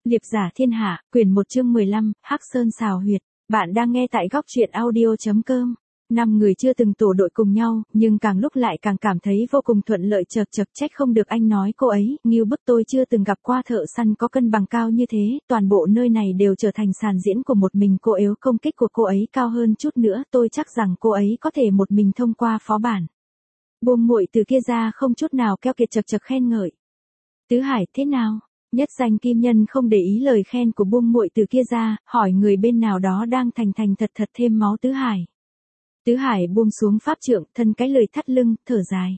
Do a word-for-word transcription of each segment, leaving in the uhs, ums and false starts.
Liệp giả thiên hạ, quyển một chương mười lăm, Hắc Sơn xào huyệt. Bạn đang nghe tại góc truyện audio chấm com. Năm người chưa từng tổ đội cùng nhau, nhưng càng lúc lại càng cảm thấy vô cùng thuận lợi, chật chật trách không được anh nói cô ấy, nghiêu bức tôi chưa từng gặp qua thợ săn có cân bằng cao như thế, toàn bộ nơi này đều trở thành sàn diễn của một mình cô, yếu công kích của cô ấy cao hơn chút nữa, tôi chắc rằng cô ấy có thể một mình thông qua phó bản. Buông muội từ kia ra không chút nào keo kiệt, chật chật khen ngợi. Tứ Hải thế nào? Nhất danh kim nhân không để ý lời khen của buông muội từ kia ra, hỏi người bên nào đó đang thành thành thật thật thêm máu Tứ Hải. Tứ Hải buông xuống pháp trượng, thân cái lời thắt lưng, thở dài.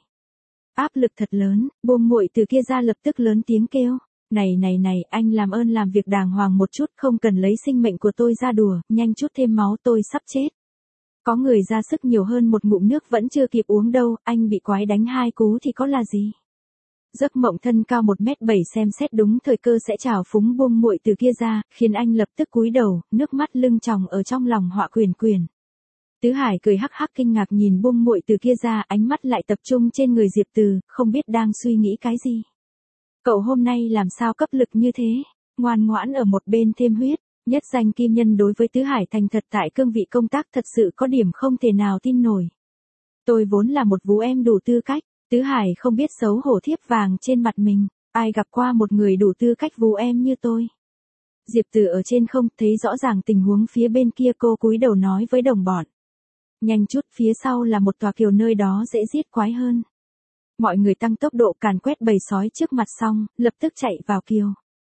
Áp lực thật lớn, buông muội từ kia ra lập tức lớn tiếng kêu. Này này này, anh làm ơn làm việc đàng hoàng một chút, không cần lấy sinh mệnh của tôi ra đùa, nhanh chút thêm máu, tôi sắp chết. Có người ra sức nhiều hơn một ngụm nước vẫn chưa kịp uống đâu, anh bị quái đánh hai cú thì có là gì. Giấc mộng thân cao một mét bảy xem xét đúng thời cơ sẽ trào phúng buông muội từ kia ra, khiến anh lập tức cúi đầu, nước mắt lưng tròng ở trong lòng họa quyền quyền. Tứ Hải cười hắc hắc kinh ngạc nhìn buông muội từ kia ra, ánh mắt lại tập trung trên người Diệp Từ, không biết đang suy nghĩ cái gì. Cậu hôm nay làm sao cấp lực như thế, ngoan ngoãn ở một bên thêm huyết. Nhất danh kim nhân đối với Tứ Hải thành thật tại cương vị công tác thật sự có điểm không thể nào tin nổi. Tôi vốn là một vú em đủ tư cách. Tứ Hải không biết xấu hổ thiếp vàng trên mặt mình, ai gặp qua một người đủ tư cách vú em như tôi. Diệp Từ ở trên không thấy rõ ràng tình huống phía bên kia, cô cúi đầu nói với đồng bọn. Nhanh chút, phía sau là một tòa kiều, nơi đó dễ giết quái hơn. Mọi người tăng tốc độ càn quét bầy sói trước mặt xong, lập tức chạy vào kiều.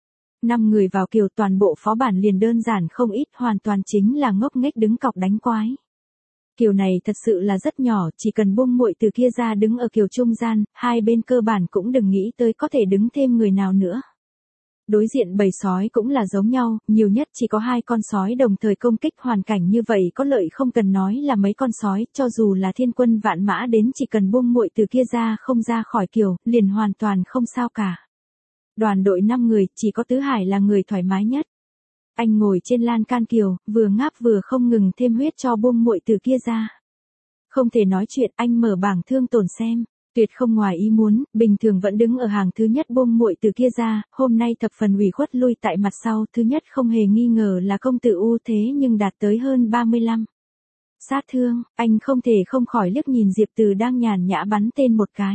Năm người vào kiều, toàn bộ phó bản liền đơn giản không ít, hoàn toàn chính là ngốc nghếch đứng cọc đánh quái. Kiều này thật sự là rất nhỏ, chỉ cần buông muội từ kia ra đứng ở kiều trung gian, hai bên cơ bản cũng đừng nghĩ tới có thể đứng thêm người nào nữa. Đối diện bầy sói cũng là giống nhau, nhiều nhất chỉ có hai con sói đồng thời công kích, hoàn cảnh như vậy có lợi không cần nói là mấy con sói, cho dù là thiên quân vạn mã đến chỉ cần buông muội từ kia ra không ra khỏi kiều, liền hoàn toàn không sao cả. Đoàn đội năm người, chỉ có Tứ Hải là người thoải mái nhất. Anh ngồi trên lan can kiều, vừa ngáp vừa không ngừng thêm huyết cho buông muội từ kia ra. Không thể nói chuyện, anh mở bảng thương tổn xem. Tuyệt không ngoài ý muốn, bình thường vẫn đứng ở hàng thứ nhất buông muội từ kia ra, hôm nay thập phần ủy khuất lui tại mặt sau, thứ nhất không hề nghi ngờ là công tử ưu thế nhưng đạt tới hơn ba mươi lăm. Sát thương, anh không thể không khỏi liếc nhìn Diệp Từ đang nhàn nhã bắn tên một cái.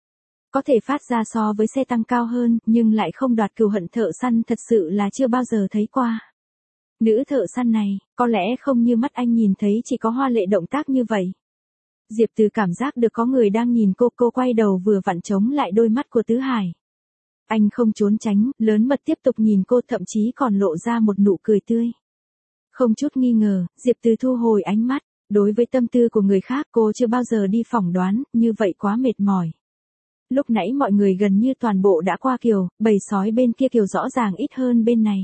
Có thể phát ra so với xe tăng cao hơn, nhưng lại không đoạt cừu hận thợ săn thật sự là chưa bao giờ thấy qua. Nữ thợ săn này, có lẽ không như mắt anh nhìn thấy chỉ có hoa lệ động tác như vậy. Diệp Từ cảm giác được có người đang nhìn cô, cô quay đầu vừa vặn chống lại đôi mắt của Tứ Hải. Anh không trốn tránh, lớn mật tiếp tục nhìn cô, thậm chí còn lộ ra một nụ cười tươi. Không chút nghi ngờ, Diệp Từ thu hồi ánh mắt, đối với tâm tư của người khác cô chưa bao giờ đi phỏng đoán, như vậy quá mệt mỏi. Lúc nãy mọi người gần như toàn bộ đã qua kiều, bầy sói bên kia kiều rõ ràng ít hơn bên này.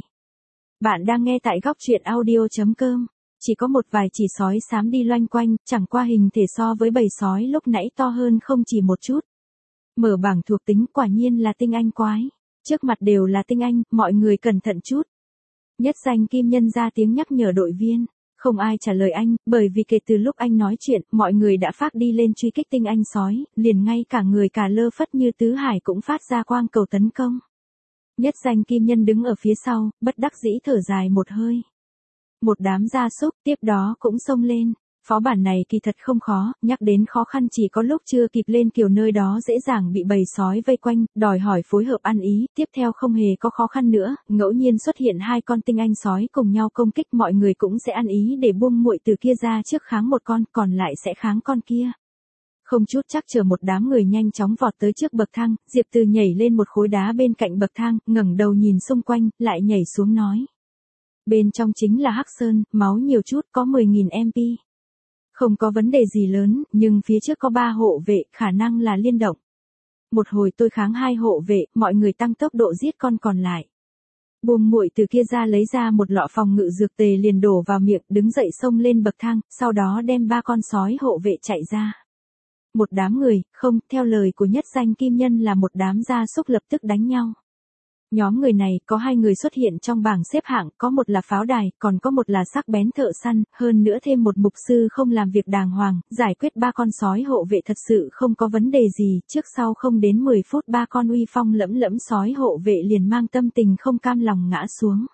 Bạn đang nghe tại góc truyện audio chấm com. Chỉ có một vài chỉ sói xám đi loanh quanh, chẳng qua hình thể so với bầy sói lúc nãy to hơn không chỉ một chút. Mở bảng thuộc tính, quả nhiên là tinh anh quái. Trước mặt đều là tinh anh, mọi người cẩn thận chút. Nhất danh kim nhân ra tiếng nhắc nhở đội viên. Không ai trả lời anh, bởi vì kể từ lúc anh nói chuyện, mọi người đã phát đi lên truy kích tinh anh sói, liền ngay cả người cả lơ phất như Tứ Hải cũng phát ra quang cầu tấn công. Nhất danh kim nhân đứng ở phía sau, bất đắc dĩ thở dài một hơi. Một đám gia súc tiếp đó cũng xông lên. Phó bản này kỳ thật không khó, nhắc đến khó khăn chỉ có lúc chưa kịp lên kiều, nơi đó dễ dàng bị bầy sói vây quanh, đòi hỏi phối hợp ăn ý, tiếp theo không hề có khó khăn nữa, ngẫu nhiên xuất hiện hai con tinh anh sói cùng nhau công kích, mọi người cũng sẽ ăn ý để buông muội từ kia ra trước kháng một con, còn lại sẽ kháng con kia. Không chút chắc chờ một đám người nhanh chóng vọt tới trước bậc thang, Diệp Từ nhảy lên một khối đá bên cạnh bậc thang, ngẩng đầu nhìn xung quanh, lại nhảy xuống nói. Bên trong chính là Hắc Sơn, máu nhiều chút, có mười nghìn em pê. Không có vấn đề gì lớn, nhưng phía trước có ba hộ vệ, khả năng là liên động. Một hồi tôi kháng hai hộ vệ, mọi người tăng tốc độ giết con còn lại. Buông muội từ kia ra lấy ra một lọ phòng ngự dược tề liền đổ vào miệng, đứng dậy xông lên bậc thang, sau đó đem ba con sói hộ vệ chạy ra. Một đám người, không, theo lời của nhất danh kim nhân là một đám gia súc lập tức đánh nhau. Nhóm người này có hai người xuất hiện trong bảng xếp hạng, có một là pháo đài, còn có một là sắc bén thợ săn, hơn nữa thêm một mục sư không làm việc đàng hoàng, giải quyết ba con sói hộ vệ thật sự không có vấn đề gì, trước sau không đến mười phút ba con uy phong lẫm lẫm sói hộ vệ liền mang tâm tình không cam lòng ngã xuống.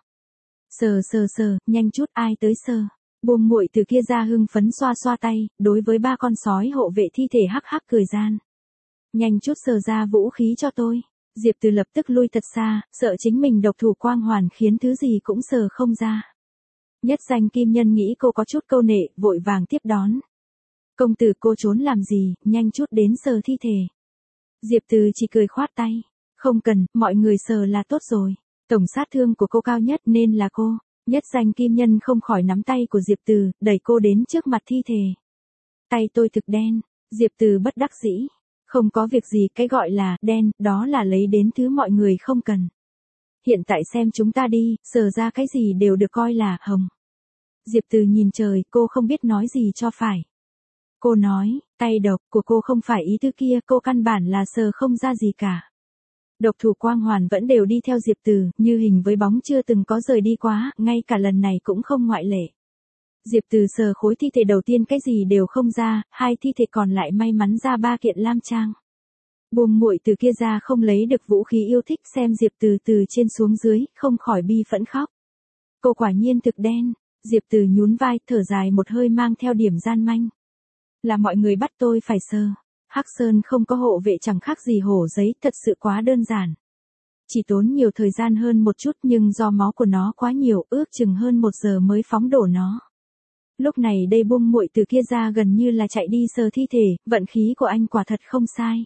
Sờ sờ sờ, nhanh chút ai tới sờ. Buông muội từ kia ra hưng phấn xoa xoa tay, đối với ba con sói hộ vệ thi thể hắc hắc cười gian. Nhanh chút sờ ra vũ khí cho tôi. Diệp Từ lập tức lui thật xa, sợ chính mình độc thủ quang hoàn khiến thứ gì cũng sờ không ra. Nhất danh kim nhân nghĩ cô có chút câu nệ, vội vàng tiếp đón. Công tử cô trốn làm gì, nhanh chút đến sờ thi thể. Diệp Từ chỉ cười khoát tay. Không cần, mọi người sờ là tốt rồi. Tổng sát thương của cô cao nhất nên là cô. Nhất danh kim nhân không khỏi nắm tay của Diệp Từ, đẩy cô đến trước mặt thi thể. Tay tôi thực đen, Diệp Từ bất đắc dĩ. Không có việc gì, cái gọi là đen, đó là lấy đến thứ mọi người không cần. Hiện tại xem chúng ta đi, sờ ra cái gì đều được coi là hồng. Diệp Từ nhìn trời, cô không biết nói gì cho phải. Cô nói, tay độc của cô không phải ý thứ kia, cô căn bản là sờ không ra gì cả. Độc thủ quang hoàn vẫn đều đi theo Diệp Từ, như hình với bóng chưa từng có rời đi quá, ngay cả lần này cũng không ngoại lệ. Diệp Từ sờ khối thi thể đầu tiên cái gì đều không ra, hai thi thể còn lại may mắn ra ba kiện lam trang. Buông muội từ kia ra không lấy được vũ khí yêu thích, xem Diệp Từ từ trên xuống dưới, không khỏi bi phẫn khóc. Cô quả nhiên thực đen, Diệp Từ nhún vai, thở dài một hơi mang theo điểm gian manh. Là mọi người bắt tôi phải sờ. Hắc Sơn không có hộ vệ chẳng khác gì hổ giấy, thật sự quá đơn giản. Chỉ tốn nhiều thời gian hơn một chút nhưng do máu của nó quá nhiều, ước chừng hơn một giờ mới phóng đổ nó. Lúc này đây buông muội từ kia ra gần như là chạy đi sờ thi thể, vận khí của anh quả thật không sai.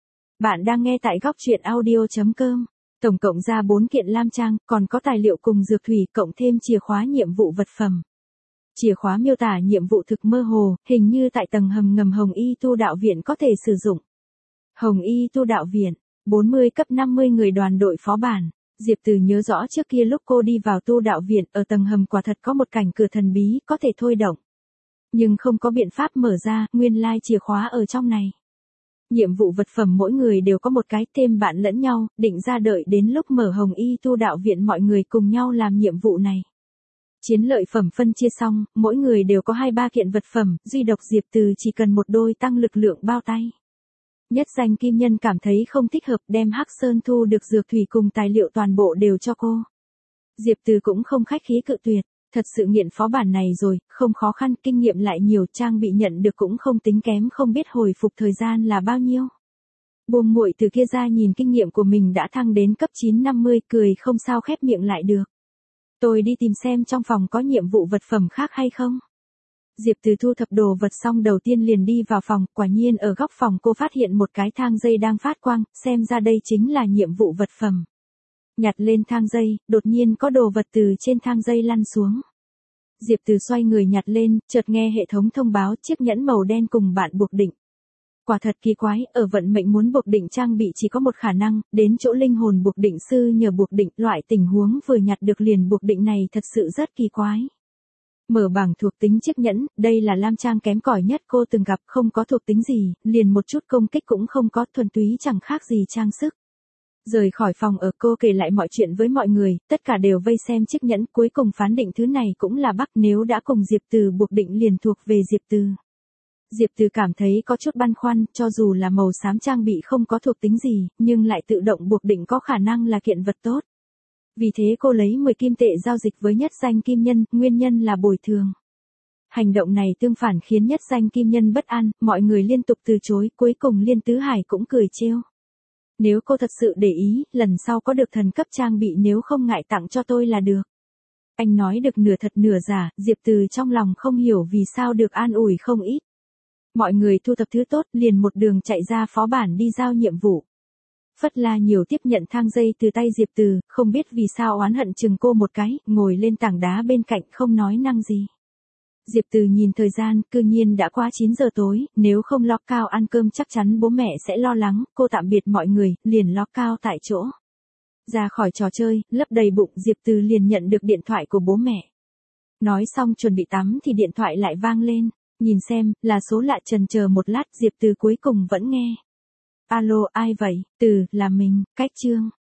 Bạn đang nghe tại góc truyện audio chấm com. Tổng cộng ra bốn kiện lam trang, còn có tài liệu cùng dược thủy, cộng thêm chìa khóa nhiệm vụ vật phẩm. Chìa khóa miêu tả nhiệm vụ thực mơ hồ, hình như tại tầng hầm ngầm Hồng Y Tu Đạo Viện có thể sử dụng. Hồng Y Tu Đạo Viện, bốn mươi cấp năm mươi người đoàn đội phó bản. Diệp Từ nhớ rõ trước kia lúc cô đi vào Tu Đạo Viện, ở tầng hầm quả thật có một cảnh cửa thần bí, có thể thôi động. Nhưng không có biện pháp mở ra, nguyên lai chìa khóa ở trong này. Nhiệm vụ vật phẩm mỗi người đều có một cái, thêm bạn lẫn nhau, định ra đợi đến lúc mở Hồng Y Tu Đạo Viện mọi người cùng nhau làm nhiệm vụ này. Chiến lợi phẩm phân chia xong, mỗi người đều có hai ba kiện vật phẩm, duy độc Diệp Từ chỉ cần một đôi tăng lực lượng bao tay. Nhất danh kim nhân cảm thấy không thích hợp, đem Hắc Sơn thu được dược thủy cùng tài liệu toàn bộ đều cho cô. Diệp Từ cũng không khách khí cự tuyệt, thật sự nghiện phó bản này rồi, không khó khăn, kinh nghiệm lại nhiều, trang bị nhận được cũng không tính kém, không biết hồi phục thời gian là bao nhiêu. Buông muội từ kia ra nhìn kinh nghiệm của mình đã thăng đến cấp chín năm mươi, cười không sao khép miệng lại được. Tôi đi tìm xem trong phòng có nhiệm vụ vật phẩm khác hay không. Diệp Từ thu thập đồ vật xong đầu tiên liền đi vào phòng, quả nhiên ở góc phòng cô phát hiện một cái thang dây đang phát quang, xem ra đây chính là nhiệm vụ vật phẩm. Nhặt lên thang dây, đột nhiên có đồ vật từ trên thang dây lăn xuống. Diệp Từ xoay người nhặt lên, chợt nghe hệ thống thông báo chiếc nhẫn màu đen cùng bạn buộc định. Quả thật kỳ quái, ở vận mệnh muốn buộc định trang bị chỉ có một khả năng, đến chỗ linh hồn buộc định sư nhờ buộc định, loại tình huống vừa nhặt được liền buộc định này thật sự rất kỳ quái. Mở bảng thuộc tính chiếc nhẫn, đây là lam trang kém cỏi nhất cô từng gặp, không có thuộc tính gì, liền một chút công kích cũng không có, thuần túy chẳng khác gì trang sức. Rời khỏi phòng ở, cô kể lại mọi chuyện với mọi người, tất cả đều vây xem chiếc nhẫn, cuối cùng phán định thứ này cũng là Bắc, nếu đã cùng Diệp Từ buộc định liền thuộc về Diệp Từ. Diệp Từ cảm thấy có chút băn khoăn, cho dù là màu xám trang bị không có thuộc tính gì, nhưng lại tự động buộc định có khả năng là kiện vật tốt. Vì thế cô lấy mười kim tệ giao dịch với nhất danh kim nhân, nguyên nhân là bồi thường. Hành động này tương phản khiến nhất danh kim nhân bất an, mọi người liên tục từ chối, cuối cùng Liên Tứ Hải cũng cười trêu. Nếu cô thật sự để ý, lần sau có được thần cấp trang bị nếu không ngại tặng cho tôi là được. Anh nói được nửa thật nửa giả, Diệp Từ trong lòng không hiểu vì sao được an ủi không ít. Mọi người thu thập thứ tốt, liền một đường chạy ra phó bản đi giao nhiệm vụ. Phất La nhiều tiếp nhận thang dây từ tay Diệp Từ, không biết vì sao oán hận chừng cô một cái, ngồi lên tảng đá bên cạnh không nói năng gì. Diệp Từ nhìn thời gian, cư nhiên đã qua chín giờ tối, nếu không lock cao ăn cơm chắc chắn bố mẹ sẽ lo lắng, cô tạm biệt mọi người, liền lock cao tại chỗ. Ra khỏi trò chơi, lấp đầy bụng, Diệp Từ liền nhận được điện thoại của bố mẹ. Nói xong chuẩn bị tắm thì điện thoại lại vang lên, nhìn xem, là số lạ, chần chờ một lát, Diệp Từ cuối cùng vẫn nghe. Alo, ai vậy? Từ, là mình, Cách Trương.